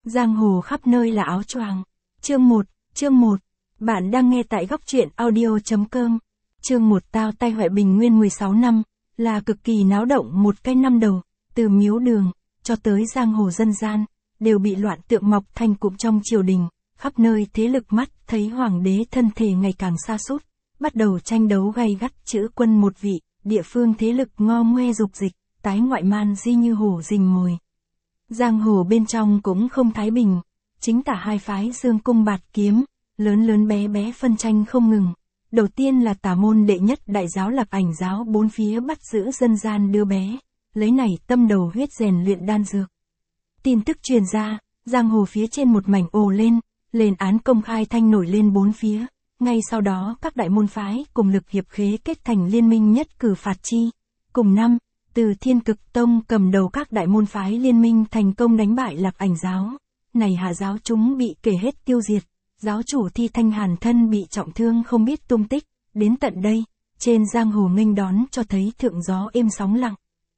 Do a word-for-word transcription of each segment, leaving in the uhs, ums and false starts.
Giang hồ khắp nơi là áo choàng. Chương một, chương một. Bạn đang nghe tại góc truyện audio.com. Chương một. Tao tai họa Bình Nguyên mười sáu năm, là cực kỳ náo động một cái năm đầu, từ miếu đường, cho tới giang hồ dân gian, đều bị loạn tượng mọc thành cụm trong triều đình, khắp nơi thế lực mắt thấy hoàng đế thân thể ngày càng sa sút, bắt đầu tranh đấu gay gắt chữ quân một vị, địa phương thế lực ngo ngoe dục dịch, tái ngoại man di như hổ rình mồi. Giang hồ bên trong cũng không thái bình, chính tả hai phái dương cung bạt kiếm, lớn lớn bé bé phân tranh không ngừng. Đầu tiên là tà môn đệ nhất đại giáo Lạc Ảnh giáo bốn phía bắt giữ dân gian đứa bé, lấy này tâm đầu huyết rèn luyện đan dược. Tin tức truyền ra, giang hồ phía trên một mảnh ồ lên, lên án công khai thanh nổi lên bốn phía. Ngay sau đó các đại môn phái cùng lực hiệp khế kết thành liên minh nhất cử phạt chi. Cùng năm, từ Thiên Cực Tông cầm đầu các đại môn phái liên minh thành công đánh bại Lạc Ảnh giáo. Này hạ giáo chúng bị kể hết tiêu diệt, giáo chủ Thi Thanh Hàn thân bị trọng thương không biết tung tích. Đến tận đây, trên giang hồ nghênh đón cho thấy thượng gió êm sóng lặng.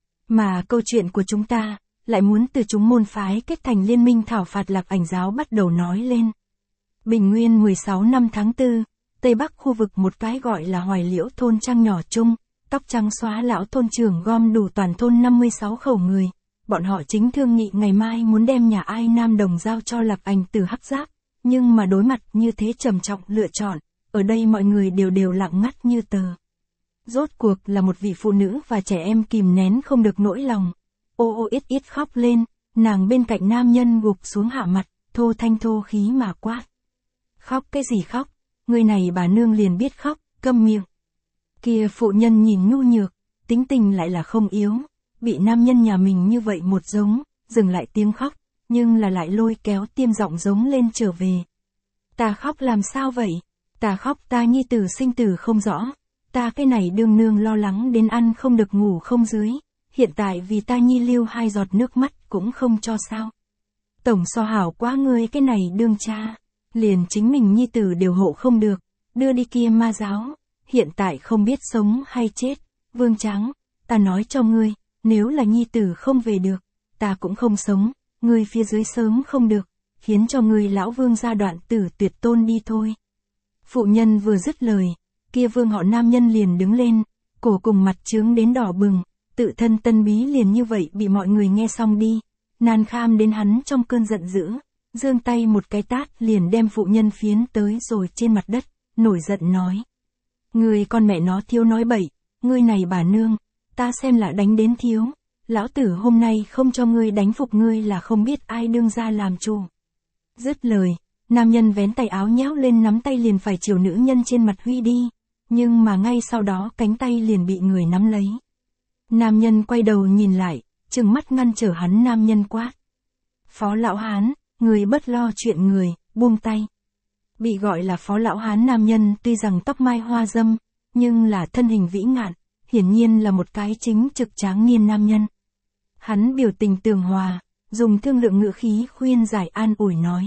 Mà câu chuyện của chúng ta, lại muốn từ chúng môn phái kết thành liên minh thảo phạt Lạc Ảnh giáo bắt đầu nói lên. Bình Nguyên mười sáu năm tháng tư, Tây Bắc khu vực một cái gọi là Hoài Liễu thôn trang nhỏ chung, tóc trắng xóa lão thôn trưởng gom đủ toàn thôn năm mươi sáu khẩu người. Bọn họ chính thương nghị ngày mai muốn đem nhà ai Nam Đồng giao cho Lạc Ảnh từ Hắc Giáp, nhưng mà đối mặt như thế trầm trọng lựa chọn, ở đây mọi người đều đều lặng ngắt như tờ. Rốt cuộc là một vị phụ nữ và trẻ em kìm nén không được nỗi lòng, ô ô ít ít khóc lên, nàng bên cạnh nam nhân gục xuống hạ mặt, thô thanh thô khí mà quát. Khóc cái gì khóc, người này bà nương liền biết khóc, câm miệng. Kia phụ nhân nhìn nhu nhược, tính tình lại là không yếu, bị nam nhân nhà mình như vậy một giống, dừng lại tiếng khóc, nhưng là lại lôi kéo tiêm giọng giống lên trở về. Ta khóc làm sao vậy? Ta khóc ta nhi tử sinh tử không rõ, ta cái này đương nương lo lắng đến ăn không được ngủ không dưới, hiện tại vì ta nhi lưu hai giọt nước mắt cũng không cho sao. Tổng so hảo quá ngươi cái này đương cha, liền chính mình nhi tử đều hộ không được, đưa đi kia ma giáo, hiện tại không biết sống hay chết. Vương Tráng, ta nói cho ngươi, nếu là nhi tử không về được, ta cũng không sống, ngươi phía dưới sớm không được, khiến cho ngươi lão vương gia đoạn tử tuyệt tôn đi thôi. Phụ nhân vừa dứt lời, kia vương họ nam nhân liền đứng lên, cổ cùng mặt trướng đến đỏ bừng, tự thân tân bí liền như vậy bị mọi người nghe xong đi, nan kham đến hắn trong cơn giận dữ, giương tay một cái tát liền đem phụ nhân phiến tới rồi trên mặt đất, nổi giận nói. Ngươi con mẹ nó thiếu nói bậy, ngươi này bà nương, ta xem là đánh đến thiếu, lão tử hôm nay không cho ngươi đánh phục ngươi là không biết ai đương ra làm chủ. Dứt lời, nam nhân vén tay áo nhéo lên nắm tay liền phải chiều nữ nhân trên mặt huy đi, nhưng mà ngay sau đó cánh tay liền bị người nắm lấy. Nam nhân quay đầu nhìn lại, trừng mắt ngăn trở hắn nam nhân quát. Phó lão hán, người bất lo chuyện người, buông tay. Bị gọi là phó lão hán nam nhân tuy rằng tóc mai hoa dâm, nhưng là thân hình vĩ ngạn, hiển nhiên là một cái chính trực tráng niên nam nhân. Hắn biểu tình tường hòa, dùng thương lượng ngữ khí khuyên giải an ủi nói.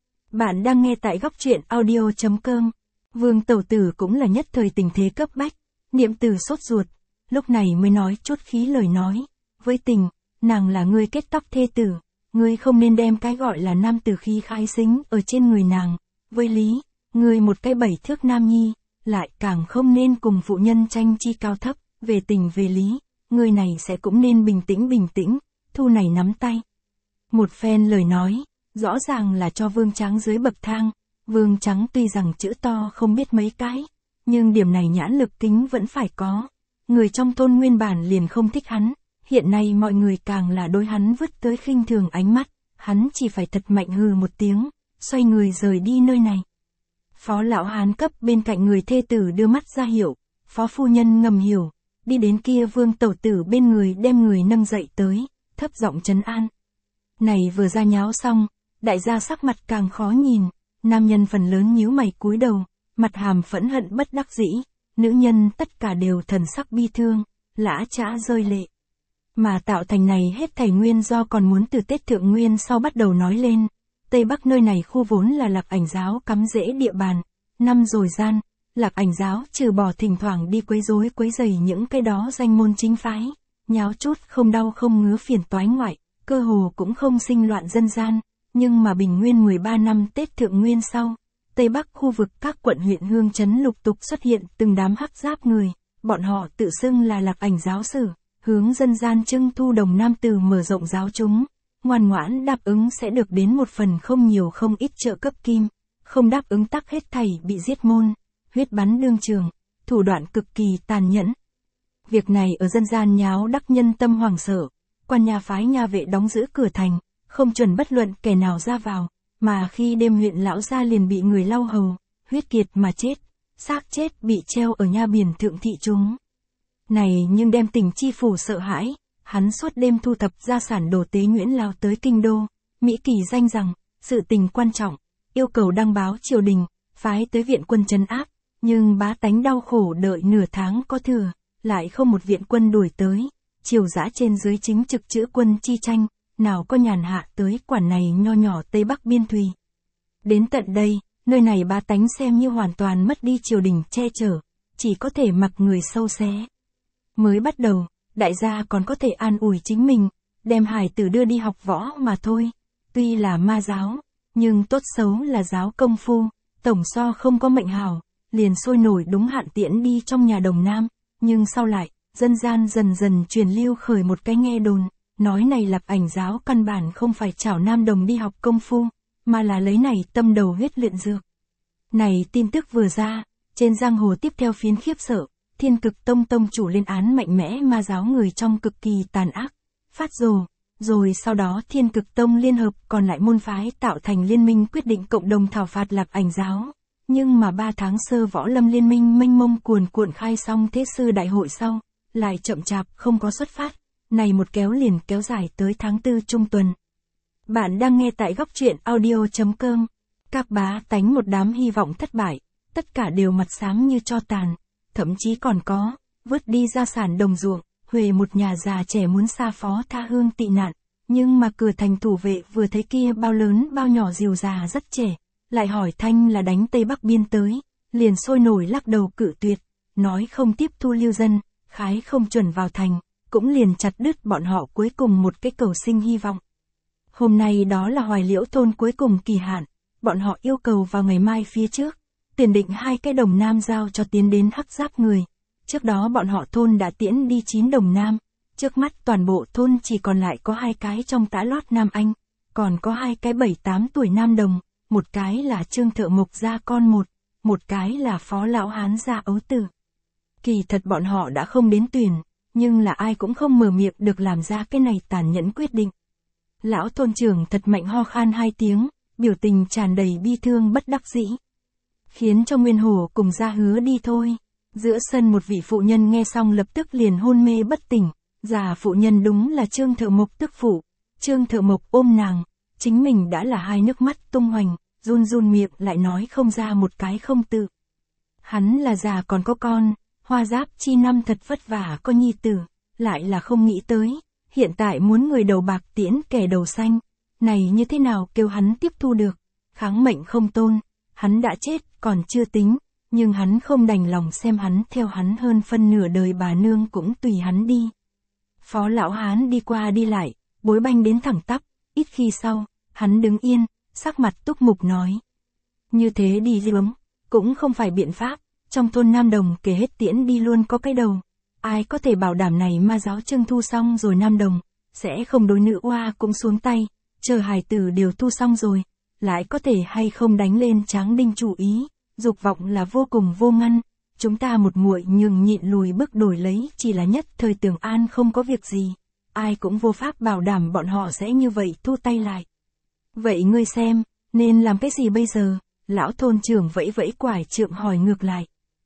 Bạn đang nghe tại góc truyện audio.com. Vương tẩu tử cũng là nhất thời tình thế cấp bách, niệm từ sốt ruột, lúc này mới nói chút khí lời nói. Với tình, nàng là người kết tóc thê tử, ngươi không nên đem cái gọi là nam tử khí khai xính ở trên người nàng. Với lý, ngươi một cái bảy thước nam nhi, lại càng không nên cùng phụ nhân tranh chi cao thấp, về tình về lý, người này sẽ cũng nên bình tĩnh bình tĩnh, thu này nắm tay. Một phen lời nói, rõ ràng là cho Vương Tráng dưới bậc thang. Vương Tráng tuy rằng chữ to không biết mấy cái, nhưng điểm này nhãn lực kính vẫn phải có. Người trong thôn nguyên bản liền không thích hắn, hiện nay mọi người càng là đối hắn vứt tới khinh thường ánh mắt, hắn chỉ phải thật mạnh hừ một tiếng, xoay người rời đi nơi này. Phó lão hán cấp bên cạnh người thê tử đưa mắt ra hiệu, phó phu nhân ngầm hiểu, đi đến kia vương tẩu tử bên người đem người nâng dậy tới, thấp giọng trấn an. Này vừa ra nháo xong, đại gia sắc mặt càng khó nhìn, nam nhân phần lớn nhíu mày cúi đầu, mặt hàm phẫn hận bất đắc dĩ, nữ nhân tất cả đều thần sắc bi thương, lã chã rơi lệ. Mà tạo thành này hết thảy nguyên do còn muốn từ Tết Thượng Nguyên sau bắt đầu nói lên. Tây Bắc nơi này khu vốn là Lạc Ảnh giáo cắm rễ địa bàn, năm rồi gian, Lạc Ảnh giáo trừ bỏ thỉnh thoảng đi quấy rối quấy rầy những cái đó danh môn chính phái, nháo chút không đau không ngứa phiền toái ngoại, cơ hồ cũng không sinh loạn dân gian, nhưng mà bình nguyên mười ba năm Tết Thượng Nguyên sau, Tây Bắc khu vực các quận huyện hương trấn lục tục xuất hiện từng đám hắc giáp người, bọn họ tự xưng là Lạc Ảnh giáo sử, hướng dân gian trưng thu Đồng Nam từ mở rộng giáo chúng, ngoan ngoãn đáp ứng sẽ được đến một phần không nhiều không ít trợ cấp kim, không đáp ứng tắc hết thảy bị giết môn, huyết bắn đương trường, thủ đoạn cực kỳ tàn nhẫn. Việc này ở dân gian nháo đắc nhân tâm hoảng sợ, quan nhà phái nha vệ đóng giữ cửa thành, không chuẩn bất luận kẻ nào ra vào, mà khi đêm huyện lão gia liền bị người lau hầu, huyết kiệt mà chết, xác chết bị treo ở nha biển thượng thị chúng. Này nhưng đem tỉnh chi phủ sợ hãi, hắn suốt đêm thu thập gia sản đồ tế nhuyễn lao tới kinh đô, Mỹ Kỳ danh rằng, sự tình quan trọng, yêu cầu đăng báo triều đình, phái tới viện quân trấn áp, nhưng bá tánh đau khổ đợi nửa tháng có thừa, lại không một viện quân đuổi tới, triều dã trên dưới chính trực chữ quân chi tranh, nào có nhàn hạ tới quản này nho nhỏ Tây Bắc biên thùy. Đến tận đây, nơi này bá tánh xem như hoàn toàn mất đi triều đình che chở, chỉ có thể mặc người sâu xé. Mới bắt đầu, đại gia còn có thể an ủi chính mình, đem hài tử đưa đi học võ mà thôi, tuy là ma giáo, nhưng tốt xấu là giáo công phu, tổng so không có mệnh hảo, liền sôi nổi đúng hạn tiễn đi trong nhà Đồng Nam, nhưng sau lại, dân gian dần dần truyền lưu khởi một cái nghe đồn, nói này Lạc Ảnh giáo căn bản không phải chảo Nam Đồng đi học công phu, mà là lấy này tâm đầu huyết luyện dược. Này tin tức vừa ra, trên giang hồ tiếp theo phiến khiếp sợ, Thiên Cực Tông tông chủ lên án mạnh mẽ ma giáo người trong cực kỳ tàn ác, phát rồ, rồi sau đó Thiên Cực Tông liên hợp còn lại môn phái tạo thành liên minh quyết định cộng đồng thảo phạt Lạc Ảnh giáo. Nhưng mà ba tháng sơ võ lâm liên minh mênh mông cuồn cuộn khai xong thế sư đại hội sau, lại chậm chạp không có xuất phát, này một kéo liền kéo dài tới tháng tư trung tuần. Bạn đang nghe tại góc truyện audio chấm com. Các bá tánh một đám hy vọng thất bại, tất cả đều mặt xám như tro tàn, thậm chí còn có, vứt đi gia sản đồng ruộng, huề một nhà già trẻ muốn xa phó tha hương tị nạn, nhưng mà cửa thành thủ vệ vừa thấy kia bao lớn bao nhỏ rìu già rất trẻ, lại hỏi thanh là đánh Tây Bắc biên tới, liền sôi nổi lắc đầu cự tuyệt, nói không tiếp thu lưu dân, khái không chuẩn vào thành, cũng liền chặt đứt bọn họ cuối cùng một cái cầu sinh hy vọng. Hôm nay đó là Hoài Liễu thôn cuối cùng kỳ hạn, bọn họ yêu cầu vào ngày mai phía trước, tiền định hai cái Đồng Nam giao cho tiến đến hắc giáp người. Trước đó bọn họ thôn đã tiễn đi chín Đồng Nam, trước mắt toàn bộ thôn chỉ còn lại có hai cái trong tã lót Nam Anh, còn có hai cái bảy tám tuổi Nam Đồng, một cái là Trương Thợ Mộc gia con một, một cái là Phó Lão Hán gia ấu tử. Kỳ thật bọn họ đã không đến tuyển, nhưng là ai cũng không mở miệng được làm ra cái này tàn nhẫn quyết định. Lão thôn trưởng thật mạnh ho khan hai tiếng, biểu tình tràn đầy bi thương bất đắc dĩ. Khiến cho Nguyên Hổ cùng ra hứa đi thôi. Giữa sân một vị phụ nhân nghe xong lập tức liền hôn mê bất tỉnh, già phụ nhân đúng là Trương Thợ Mộc tức phụ. Trương Thợ Mộc ôm nàng, chính mình đã là hai nước mắt tung hoành, run run miệng lại nói không ra một cái không tự. Hắn là già còn có con, Hoa Giáp chi năm thật vất vả có nhi tử, lại là không nghĩ tới, hiện tại muốn người đầu bạc tiễn kẻ đầu xanh, này như thế nào kêu hắn tiếp thu được, kháng mệnh không tôn, hắn đã chết còn chưa tính, nhưng hắn không đành lòng xem hắn theo hắn hơn phân nửa đời bà nương cũng tùy hắn đi. Phó Lão Hán đi qua đi lại, bối banh đến thẳng tắp, ít khi sau, hắn đứng yên, sắc mặt túc mục nói. Như thế đi dướng, cũng không phải biện pháp, trong thôn Nam Đồng kể hết tiễn đi luôn có cái đầu. Ai có thể bảo đảm này ma giáo trưng thu xong rồi Nam Đồng, sẽ không đối nữ oa cũng xuống tay, chờ hài tử đều thu xong rồi, lại có thể hay không đánh lên Tráng Đinh chủ ý, dục vọng là vô cùng vô ngăn, chúng ta một muội nhường nhịn lùi bước đổi lấy chỉ là nhất thời tưởng an không có việc gì, ai cũng vô pháp bảo đảm bọn họ sẽ như vậy thu tay lại. Vậy ngươi xem, nên làm cái gì bây giờ? Lão thôn trưởng vẫy vẫy quải trượng hỏi ngược lại.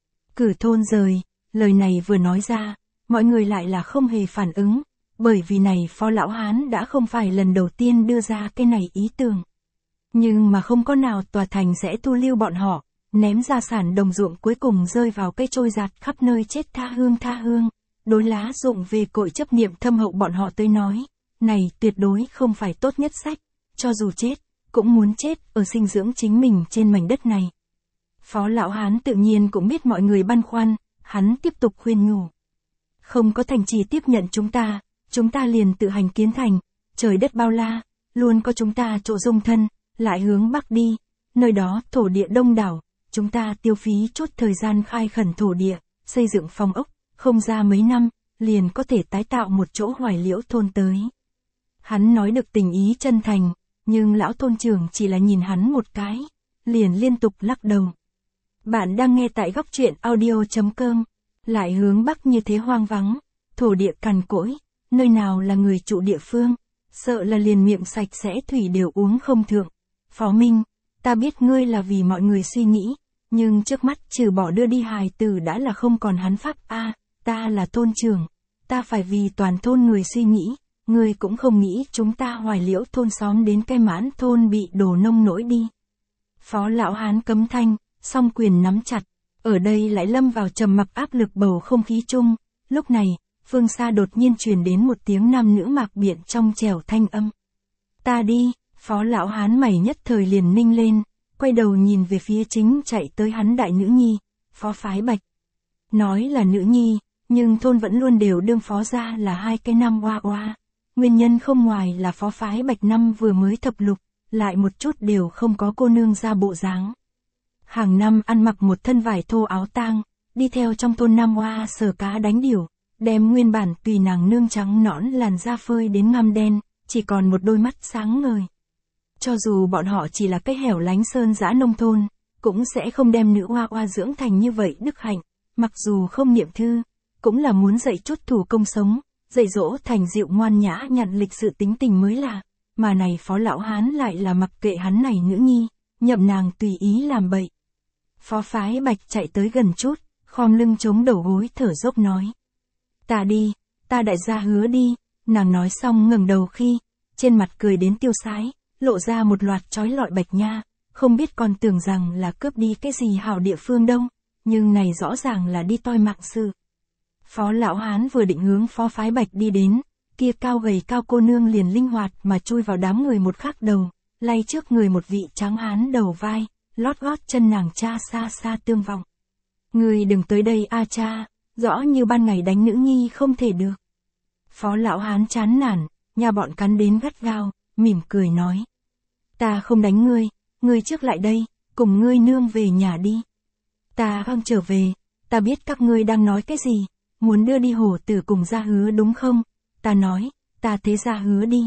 Cử thôn rời, lời này vừa nói ra, mọi người lại là không hề phản ứng, bởi vì này Phó Lão Hán đã không phải lần đầu tiên đưa ra cái này ý tưởng. Nhưng mà không có nào tòa thành sẽ thu lưu bọn họ, ném gia sản đồng ruộng cuối cùng rơi vào cây trôi giạt khắp nơi chết tha hương tha hương, đối lá dụng về cội chấp niệm thâm hậu bọn họ tới nói, này tuyệt đối không phải tốt nhất sách, cho dù chết, cũng muốn chết ở sinh dưỡng chính mình trên mảnh đất này. Phó Lão Hán tự nhiên cũng biết mọi người băn khoăn, hắn tiếp tục khuyên nhủ. Không có thành trì tiếp nhận chúng ta, chúng ta liền tự hành kiến thành, trời đất bao la, luôn có chúng ta chỗ dung thân, lại hướng bắc đi, nơi đó thổ địa đông đảo, chúng ta tiêu phí chút thời gian khai khẩn thổ địa, xây dựng phòng ốc, không ra mấy năm, liền có thể tái tạo một chỗ Hoài Liễu thôn tới. Hắn nói được tình ý chân thành, nhưng lão thôn trưởng chỉ là nhìn hắn một cái, liền liên tục lắc đầu. Bạn đang nghe tại góc truyện audio.com, lại hướng bắc như thế hoang vắng, thổ địa cằn cỗi, nơi nào là người trụ địa phương, sợ là liền miệng sạch sẽ thủy đều uống không thượng. Phó Minh, ta biết ngươi là vì mọi người suy nghĩ, nhưng trước mắt trừ bỏ đưa đi hài tử đã là không còn hắn pháp a, ta là thôn trưởng, ta phải vì toàn thôn người suy nghĩ, ngươi cũng không nghĩ chúng ta Hoài Liễu thôn xóm đến cái mãn thôn bị đổ nông nỗi đi. Phó lão hán cấm thanh, song quyền nắm chặt, ở đây lại lâm vào trầm mặc áp lực bầu không khí chung, lúc này, phương xa đột nhiên truyền đến một tiếng nam nữ mạc biện trong trẻo thanh âm. Ta đi, phó lão hán mày nhất thời liền ninh lên, quay đầu nhìn về phía chính chạy tới hắn đại nữ nhi, phó phái bạch. Nói là nữ nhi, nhưng thôn vẫn luôn đều đương phó ra là hai cái nam oa oa. Nguyên nhân không ngoài là phó phái bạch năm vừa mới thập lục, lại một chút đều không có cô nương ra bộ dáng. Hàng năm ăn mặc một thân vải thô áo tang, đi theo trong thôn nam oa sờ cá đánh điểu, đem nguyên bản tùy nàng nương trắng nõn làn da phơi đến ngăm đen, chỉ còn một đôi mắt sáng ngời. Cho dù bọn họ chỉ là cái hẻo lánh sơn dã nông thôn, cũng sẽ không đem nữ oa oa dưỡng thành như vậy đức hạnh, mặc dù không niệm thư, cũng là muốn dạy chút thủ công sống, dạy dỗ thành dịu ngoan nhã nhặn lịch sự tính tình mới là, mà này phó lão hán lại là mặc kệ hắn này nữ nhi, nhậm nàng tùy ý làm bậy. Phó phái bạch chạy tới gần chút, khom lưng chống đầu gối thở dốc nói. Ta đi, ta đại gia hứa đi, nàng nói xong ngẩng đầu khi, trên mặt cười đến tiêu sái, lộ ra một loạt trói lọi bạch nha, không biết còn tưởng rằng là cướp đi cái gì hảo địa phương đâu, nhưng này rõ ràng là đi toi mạng sự. Phó lão hán vừa định hướng phó phái bạch đi đến, kia cao gầy cao cô nương liền linh hoạt mà chui vào đám người một khắc đầu, lay trước người một vị tráng hán đầu vai, lót gót chân nàng cha xa xa tương vọng. Người đừng tới đây a cha, rõ như ban ngày đánh nữ nhi không thể được. Phó lão hán chán nản, nhà bọn cắn đến gắt gao, mỉm cười nói. Ta không đánh ngươi, ngươi trước lại đây, cùng ngươi nương về nhà đi. Ta không trở về, ta biết các ngươi đang nói cái gì, muốn đưa đi hổ tử cùng ra hứa đúng không? Ta nói, ta thế ra hứa đi.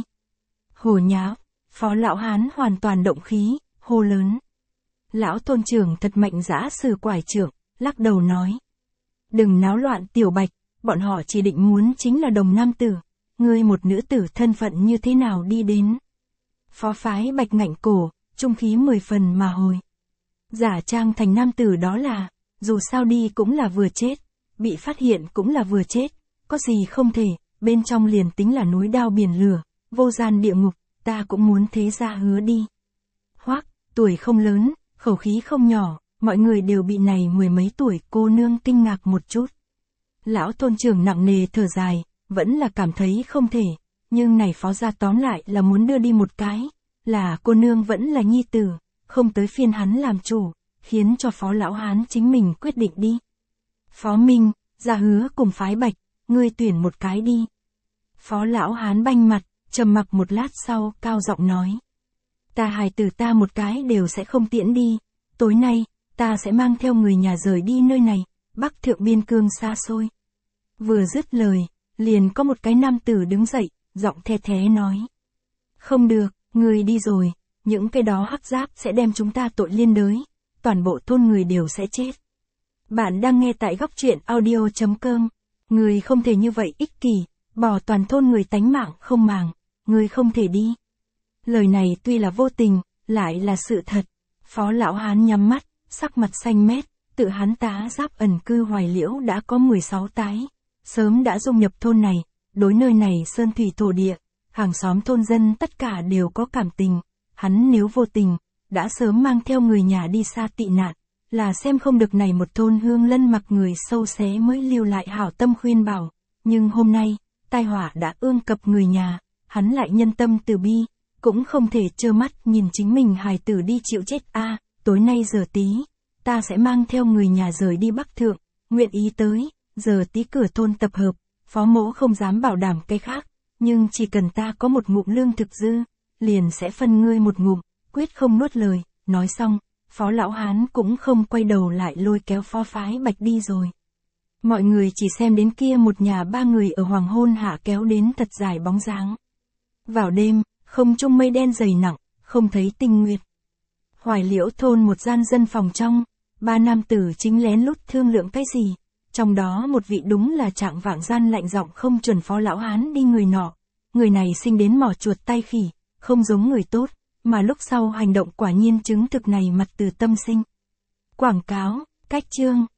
Hồ nháo, phó lão hán hoàn toàn động khí, hô lớn. Lão thôn trưởng thật mạnh dã sử quải trưởng, lắc đầu nói. Đừng náo loạn tiểu bạch, bọn họ chỉ định muốn chính là đồng nam tử, ngươi một nữ tử thân phận như thế nào đi đến. Phó phái bạch ngạnh cổ, trung khí mười phần mà hồi. Giả trang thành nam tử đó là, dù sao đi cũng là vừa chết, bị phát hiện cũng là vừa chết, có gì không thể, bên trong liền tính là núi đao biển lửa, vô gian địa ngục, ta cũng muốn thế ra hứa đi. Hoắc, tuổi không lớn, khẩu khí không nhỏ, mọi người đều bị này mười mấy tuổi cô nương kinh ngạc một chút. Lão thôn trưởng nặng nề thở dài, vẫn là cảm thấy không thể, nhưng này phó gia tóm lại là muốn đưa đi một cái, là cô nương vẫn là nhi tử, không tới phiên hắn làm chủ, khiến cho phó lão hán chính mình quyết định đi. Phó Minh, ra hứa cùng phái bạch, ngươi tuyển một cái đi. Phó lão hán banh mặt, trầm mặc một lát sau, cao giọng nói. Ta hài tử ta một cái đều sẽ không tiễn đi, tối nay, ta sẽ mang theo người nhà rời đi nơi này, bắc thượng biên cương xa xôi. Vừa dứt lời, liền có một cái nam tử đứng dậy, giọng the thé nói. Không được, ngươi đi rồi, những cái đó hắc giáp sẽ đem chúng ta tội liên đới, toàn bộ thôn người đều sẽ chết. Bạn đang nghe tại góc truyện audio.com, người không thể như vậy ích kỷ, bỏ toàn thôn người tánh mạng không màng, người không thể đi. Lời này tuy là vô tình, lại là sự thật. Phó lão hán nhắm mắt, sắc mặt xanh mét, tự hắn tá giáp ẩn cư Hoài Liễu đã có mười sáu tái, sớm đã dung nhập thôn này, đối nơi này sơn thủy thổ địa, hàng xóm thôn dân tất cả đều có cảm tình, hắn nếu vô tình, đã sớm mang theo người nhà đi xa tị nạn, là xem không được này một thôn hương lân mặc người sâu xé mới lưu lại hảo tâm khuyên bảo, nhưng hôm nay, tai họa đã ương cập người nhà, hắn lại nhân tâm từ bi, cũng không thể trơ mắt nhìn chính mình hài tử đi chịu chết a. Tối nay giờ tí, ta sẽ mang theo người nhà rời đi Bắc Thượng, nguyện ý tới, giờ tí cửa thôn tập hợp, phó mỗ không dám bảo đảm cái khác, nhưng chỉ cần ta có một ngụm lương thực dư, liền sẽ phân ngươi một ngụm, quyết không nuốt lời, nói xong, Phó Lão Hán cũng không quay đầu lại lôi kéo Phó Phái Bạch đi rồi. Mọi người chỉ xem đến kia một nhà ba người ở hoàng hôn hạ kéo đến thật dài bóng dáng. Vào đêm, không trung mây đen dày nặng, không thấy tinh nguyệt. Hoài Liễu thôn một gian dân phòng trong, ba nam tử chính lén lút thương lượng cái gì, trong đó một vị đúng là trạng vạng gian lạnh giọng không chuẩn Phó Lão Hán đi người nọ, người này sinh đến mỏ chuột tay khỉ, không giống người tốt, mà lúc sau hành động quả nhiên chứng thực này mặt từ tâm sinh. Quảng cáo, cách chương.